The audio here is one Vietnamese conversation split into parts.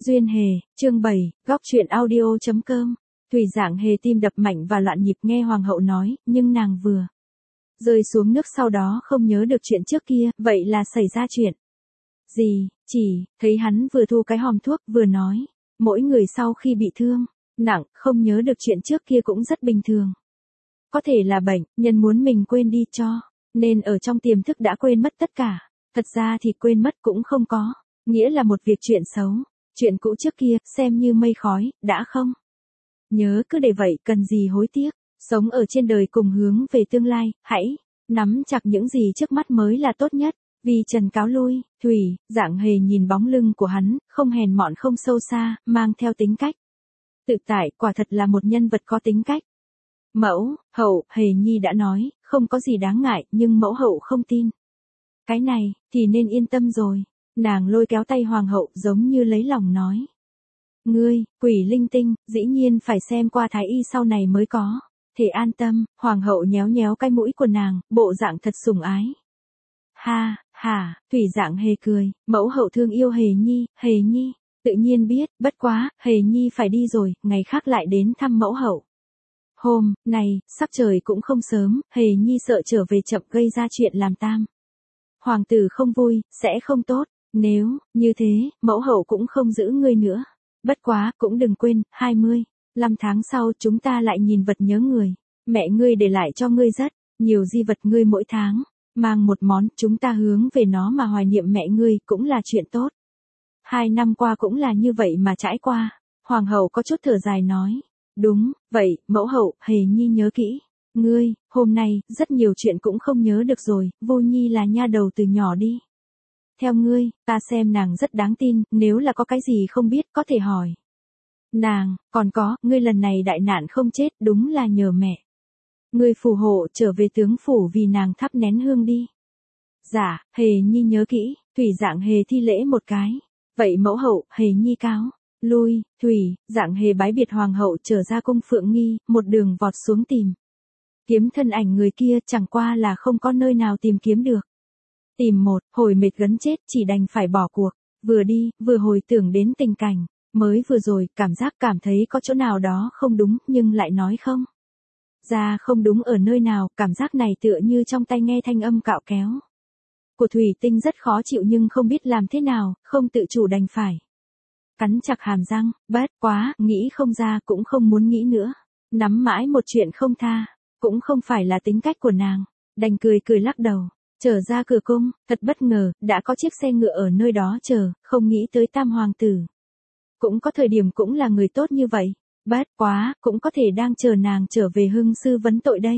Duyên Hề, chương 7, góc truyện audio.com. Thủy Dạng Hề tim đập mạnh và loạn nhịp nghe hoàng hậu nói, nhưng nàng vừa rơi xuống nước sau đó không nhớ được chuyện trước kia, vậy là xảy ra chuyện gì, chỉ thấy hắn vừa thu cái hòm thuốc vừa nói, mỗi người sau khi bị thương nặng, không nhớ được chuyện trước kia cũng rất bình thường. Có thể là bệnh, nhân muốn mình quên đi cho, nên ở trong tiềm thức đã quên mất tất cả. Thật ra thì quên mất cũng không có, nghĩa là một việc chuyện xấu, chuyện cũ trước kia, xem như mây khói, đã không nhớ cứ để vậy, cần gì hối tiếc, sống ở trên đời cùng hướng về tương lai, hãy nắm chặt những gì trước mắt mới là tốt nhất. Vì trần cáo lui, Thủy Dạng Hề nhìn bóng lưng của hắn, không hèn mọn không sâu xa, mang theo tính cách tự tại, quả thật là một nhân vật có tính cách. Mẫu hậu, Hề Nhi đã nói, không có gì đáng ngại, nhưng mẫu hậu không tin. Cái này, thì nên yên tâm rồi. Nàng lôi kéo tay hoàng hậu giống như lấy lòng nói. Ngươi, quỷ linh tinh, dĩ nhiên phải xem qua thái y sau này mới có thể an tâm. Hoàng hậu nhéo nhéo cái mũi của nàng, bộ dạng thật sủng ái. Ha, ha, Thủy Dạng Hề cười, mẫu hậu thương yêu Hề Nhi, tự nhiên biết, bất quá, Hề Nhi phải đi rồi, ngày khác lại đến thăm mẫu hậu. Hôm nay, sắc trời cũng không sớm, Hề Nhi sợ trở về chậm gây ra chuyện làm tam hoàng tử không vui, sẽ không tốt. Nếu như thế, mẫu hậu cũng không giữ ngươi nữa. Bất quá, cũng đừng quên, 25 tháng sau chúng ta lại nhìn vật nhớ người. Mẹ ngươi để lại cho ngươi rất nhiều di vật, ngươi mỗi tháng mang một món, chúng ta hướng về nó mà hoài niệm mẹ ngươi, cũng là chuyện tốt. 2 năm qua cũng là như vậy mà trải qua. Hoàng hậu có chút thở dài nói. Đúng, vậy, mẫu hậu, Hề Nhi nhớ kỹ. Ngươi, hôm nay, rất nhiều chuyện cũng không nhớ được rồi, Vô Nhi là nha đầu từ nhỏ đi. Theo ngươi, ta xem nàng rất đáng tin, nếu là có cái gì không biết, có thể hỏi nàng, còn có, ngươi lần này đại nạn không chết, đúng là nhờ mẹ ngươi phù hộ, trở về tướng phủ vì nàng thắp nén hương đi. Dạ, Hề Nhi nhớ kỹ. Thủy Dạng Hề thi lễ một cái. Vậy mẫu hậu, Hề Nhi cáo lui. Thủy Dạng Hề bái biệt hoàng hậu trở ra cung Phượng Nghi, một đường vọt xuống tìm kiếm thân ảnh người kia, chẳng qua là không có nơi nào tìm kiếm được. Tìm một hồi mệt gần chết, chỉ đành phải bỏ cuộc. Vừa đi, vừa hồi tưởng đến tình cảnh mới vừa rồi, cảm thấy có chỗ nào đó không đúng, nhưng lại nói không ra không đúng ở nơi nào. Cảm giác này tựa như trong tai nghe thanh âm cạo kéo của thủy tinh rất khó chịu, nhưng không biết làm thế nào, không tự chủ đành phải cắn chặt hàm răng. Bất quá, nghĩ không ra cũng không muốn nghĩ nữa. Nắm mãi một chuyện không tha, cũng không phải là tính cách của nàng. Đành cười lắc đầu. Trở ra cửa cung, thật bất ngờ, đã có chiếc xe ngựa ở nơi đó chờ, không nghĩ tới tam hoàng tử cũng có thời điểm cũng là người tốt như vậy. Bất quá, cũng có thể đang chờ nàng trở về hưng sư vấn tội đây.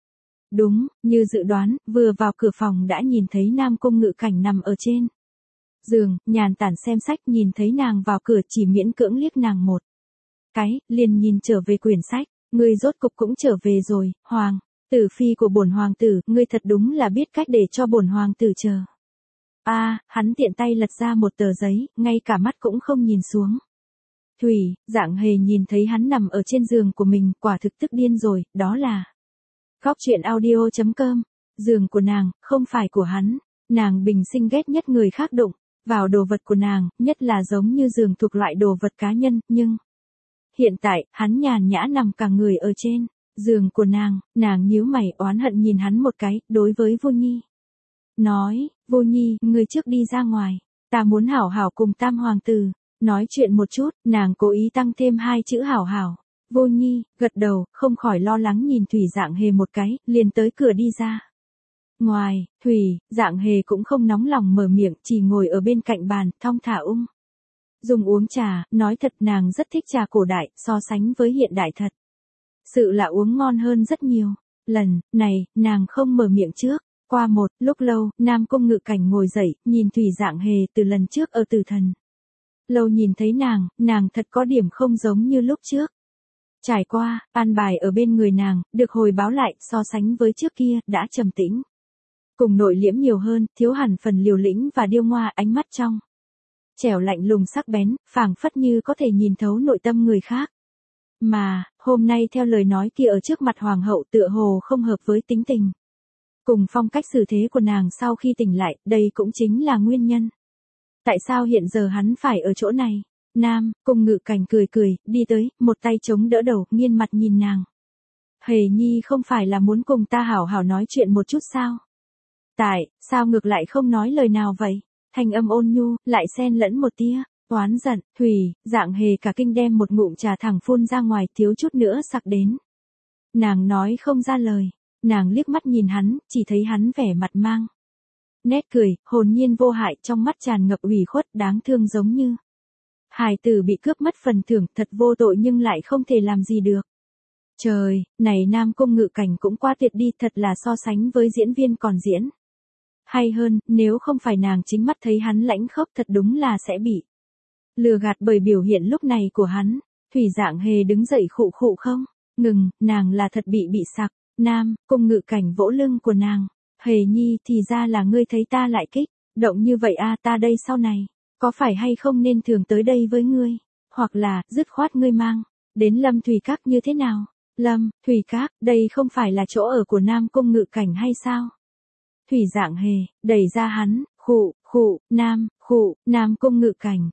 Đúng, như dự đoán, vừa vào cửa phòng đã nhìn thấy Nam Cung Ngự Cảnh nằm ở trên giường, nhàn tản xem sách, nhìn thấy nàng vào cửa chỉ miễn cưỡng liếc nàng một cái, liền nhìn trở về quyển sách. Ngươi rốt cục cũng trở về rồi, hoàng tử phi của bổn hoàng tử, ngươi thật đúng là biết cách để cho bổn hoàng tử chờ. Hắn tiện tay lật ra một tờ giấy, ngay cả mắt cũng không nhìn xuống. Thủy Dạng Hề nhìn thấy hắn nằm ở trên giường của mình, quả thực tức điên rồi, đó là góc truyện audio.com. Giường của nàng, không phải của hắn. Nàng bình sinh ghét nhất người khác đụng vào đồ vật của nàng, nhất là giống như giường thuộc loại đồ vật cá nhân, nhưng hiện tại, hắn nhàn nhã nằm cả người ở trên giường của nàng nhíu mày oán hận nhìn hắn một cái, đối với Vô Nhi nói, Vô Nhi, ngươi trước đi ra ngoài, ta muốn hảo hảo cùng tam hoàng tử nói chuyện một chút. Nàng cố ý tăng thêm 2 chữ hảo hảo. Vô Nhi gật đầu, không khỏi lo lắng nhìn Thủy Dạng Hề một cái, liền tới cửa đi ra ngoài. Thủy Dạng Hề cũng không nóng lòng mở miệng, chỉ ngồi ở bên cạnh bàn, thong thả dùng uống trà. Nói thật, nàng rất thích trà cổ đại, so sánh với hiện đại thật sự là uống ngon hơn rất nhiều. Lần này, nàng không mở miệng trước. Qua một lúc lâu, Nam Cung Ngự Cảnh ngồi dậy, nhìn Thủy Dạng Hề từ lần trước ở Tử Thần lâu nhìn thấy nàng thật có điểm không giống như lúc trước. Trải qua, an bài ở bên người nàng, được hồi báo lại, so sánh với trước kia, đã trầm tĩnh cùng nội liễm nhiều hơn, thiếu hẳn phần liều lĩnh và điêu ngoa, ánh mắt trong trẻo lạnh lùng sắc bén, phảng phất như có thể nhìn thấu nội tâm người khác. Mà, hôm nay theo lời nói kia ở trước mặt hoàng hậu tựa hồ không hợp với tính tình cùng phong cách xử thế của nàng sau khi tỉnh lại, đây cũng chính là nguyên nhân tại sao hiện giờ hắn phải ở chỗ này. Nam Cung Ngự Cảnh cười cười, đi tới, một tay chống đỡ đầu, nghiêng mặt nhìn nàng. Hề Nhi không phải là muốn cùng ta hảo hảo nói chuyện một chút sao? Sao ngược lại không nói lời nào vậy? Thanh âm ôn nhu, lại xen lẫn một tia oán giận. Thủy, Dạng Hề cả kinh đem một ngụm trà thẳng phun ra ngoài, thiếu chút nữa sặc đến. Nàng nói không ra lời, nàng liếc mắt nhìn hắn, chỉ thấy hắn vẻ mặt mang nét cười, hồn nhiên vô hại, trong mắt tràn ngập ủy khuất, đáng thương giống như hài tử bị cướp mất phần thưởng, thật vô tội nhưng lại không thể làm gì được. Trời, này Nam Cung Ngự Cảnh cũng quá tuyệt đi, thật là so sánh với diễn viên còn diễn hay hơn, nếu không phải nàng chính mắt thấy hắn lãnh khốc thật đúng là sẽ bị lừa gạt bởi biểu hiện lúc này của hắn. Thủy Dạng Hề đứng dậy khụ khụ không ngừng, nàng là thật bị sặc. Nam Cung Ngự Cảnh vỗ lưng của nàng. Hề Nhi, thì ra là ngươi thấy ta lại kích động như vậy a, ta đây sau này có phải hay không nên thường tới đây với ngươi, hoặc là dứt khoát ngươi mang đến Lâm Thủy Các như thế nào? Lâm Thủy Các, đây không phải là chỗ ở của Nam Cung Ngự Cảnh hay sao? Thủy Dạng Hề đẩy ra hắn, khụ, Nam Cung Ngự Cảnh,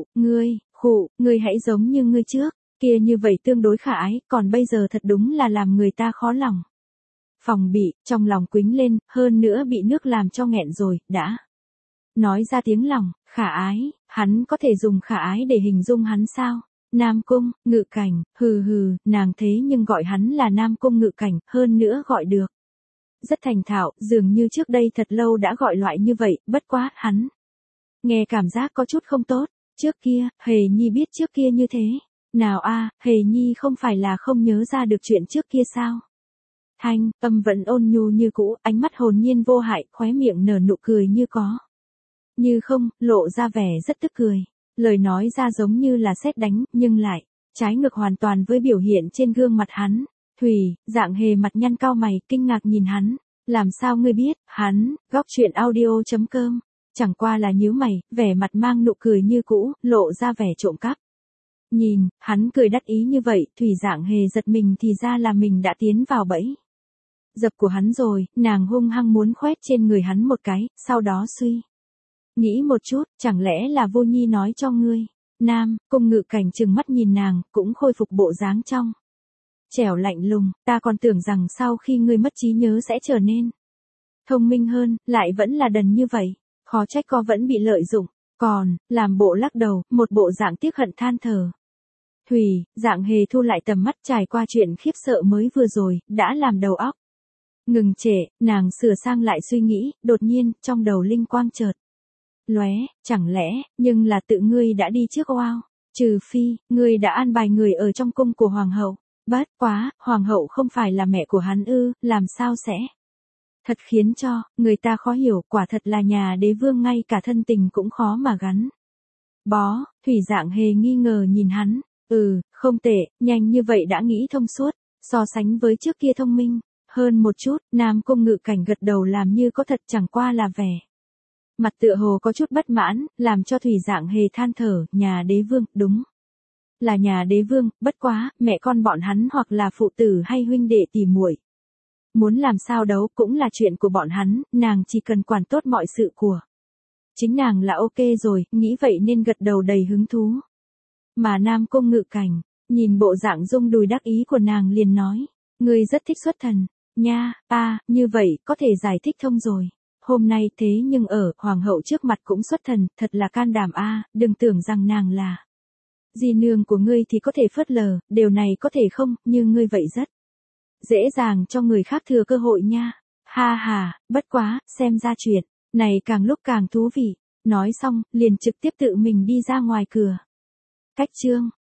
ngươi hãy giống như ngươi trước kia như vậy tương đối khả ái, còn bây giờ thật đúng là làm người ta khó lòng phòng bị, trong lòng quính lên, hơn nữa bị nước làm cho nghẹn rồi, đã nói ra tiếng lòng. Khả ái, hắn có thể dùng khả ái để hình dung hắn sao? Nam Cung Ngự Cảnh, hừ, nàng thế nhưng gọi hắn là Nam Cung Ngự Cảnh, hơn nữa gọi được rất thành thạo, dường như trước đây thật lâu đã gọi loại như vậy, bất quá, hắn nghe cảm giác có chút không tốt. Trước kia, Hề Nhi biết trước kia như thế nào a? Hề Nhi không phải là không nhớ ra được chuyện trước kia sao? Thanh âm vẫn ôn nhu như cũ, ánh mắt hồn nhiên vô hại, khóe miệng nở nụ cười như có như không, lộ ra vẻ rất tức cười. Lời nói ra giống như là sét đánh, nhưng lại trái ngược hoàn toàn với biểu hiện trên gương mặt hắn. Thủy, Dạng Hề mặt nhăn cau mày, kinh ngạc nhìn hắn. Làm sao ngươi biết? Hắn, góc truyện audio.com. Chẳng qua là nhíu mày, vẻ mặt mang nụ cười như cũ, lộ ra vẻ trộm cắp. Nhìn, hắn cười đắc ý như vậy, Thủy Dạng Hề giật mình, thì ra là mình đã tiến vào bẫy dập của hắn rồi. Nàng hung hăng muốn khoét trên người hắn một cái, sau đó suy nghĩ một chút, chẳng lẽ là Vô Nhi nói cho ngươi? Nam Cung Ngự Cảnh trừng mắt nhìn nàng, cũng khôi phục bộ dáng trong trẻo lạnh lùng. Ta còn tưởng rằng sau khi ngươi mất trí nhớ sẽ trở nên thông minh hơn, lại vẫn là đần như vậy. Khó trách co vẫn bị lợi dụng, còn làm bộ lắc đầu, một bộ dạng tiếc hận than thở. Thủy, Dạng Hề thu lại tầm mắt, trải qua chuyện khiếp sợ mới vừa rồi, đã làm đầu óc ngừng trệ. Nàng sửa sang lại suy nghĩ, đột nhiên, trong đầu linh quang chợt lóe, chẳng lẽ, nhưng là tự ngươi đã đi trước oao, trừ phi, ngươi đã an bài người ở trong cung của hoàng hậu. Bất quá, hoàng hậu không phải là mẹ của hắn ư, làm sao sẽ? Thật khiến cho người ta khó hiểu, quả thật là nhà đế vương ngay cả thân tình cũng khó mà gắn bó. Thủy Dạng Hề nghi ngờ nhìn hắn. Không tệ, nhanh như vậy đã nghĩ thông suốt, so sánh với trước kia thông minh hơn một chút. Nam Cung Ngự Cảnh gật đầu làm như có thật, chẳng qua là vẻ mặt tựa hồ có chút bất mãn, làm cho Thủy Dạng Hề than thở. Nhà đế vương, đúng là nhà đế vương, bất quá, mẹ con bọn hắn hoặc là phụ tử hay huynh đệ tỉ muội muốn làm sao đấu cũng là chuyện của bọn hắn, nàng chỉ cần quản tốt mọi sự của chính nàng là ok rồi, nghĩ vậy nên gật đầu đầy hứng thú. Mà Nam Cung Ngự Cảnh, nhìn bộ dạng rung đùi đắc ý của nàng liền nói, ngươi rất thích xuất thần, nha, như vậy, có thể giải thích thông rồi. Hôm nay thế nhưng ở hoàng hậu trước mặt cũng xuất thần, thật là can đảm đừng tưởng rằng nàng là dì nương của ngươi thì có thể phớt lờ, điều này có thể không, như ngươi vậy rất dễ dàng cho người khác thừa cơ hội nha. Ha, bất quá, xem ra chuyện này càng lúc càng thú vị. Nói xong, liền trực tiếp tự mình đi ra ngoài cửa. Cách chương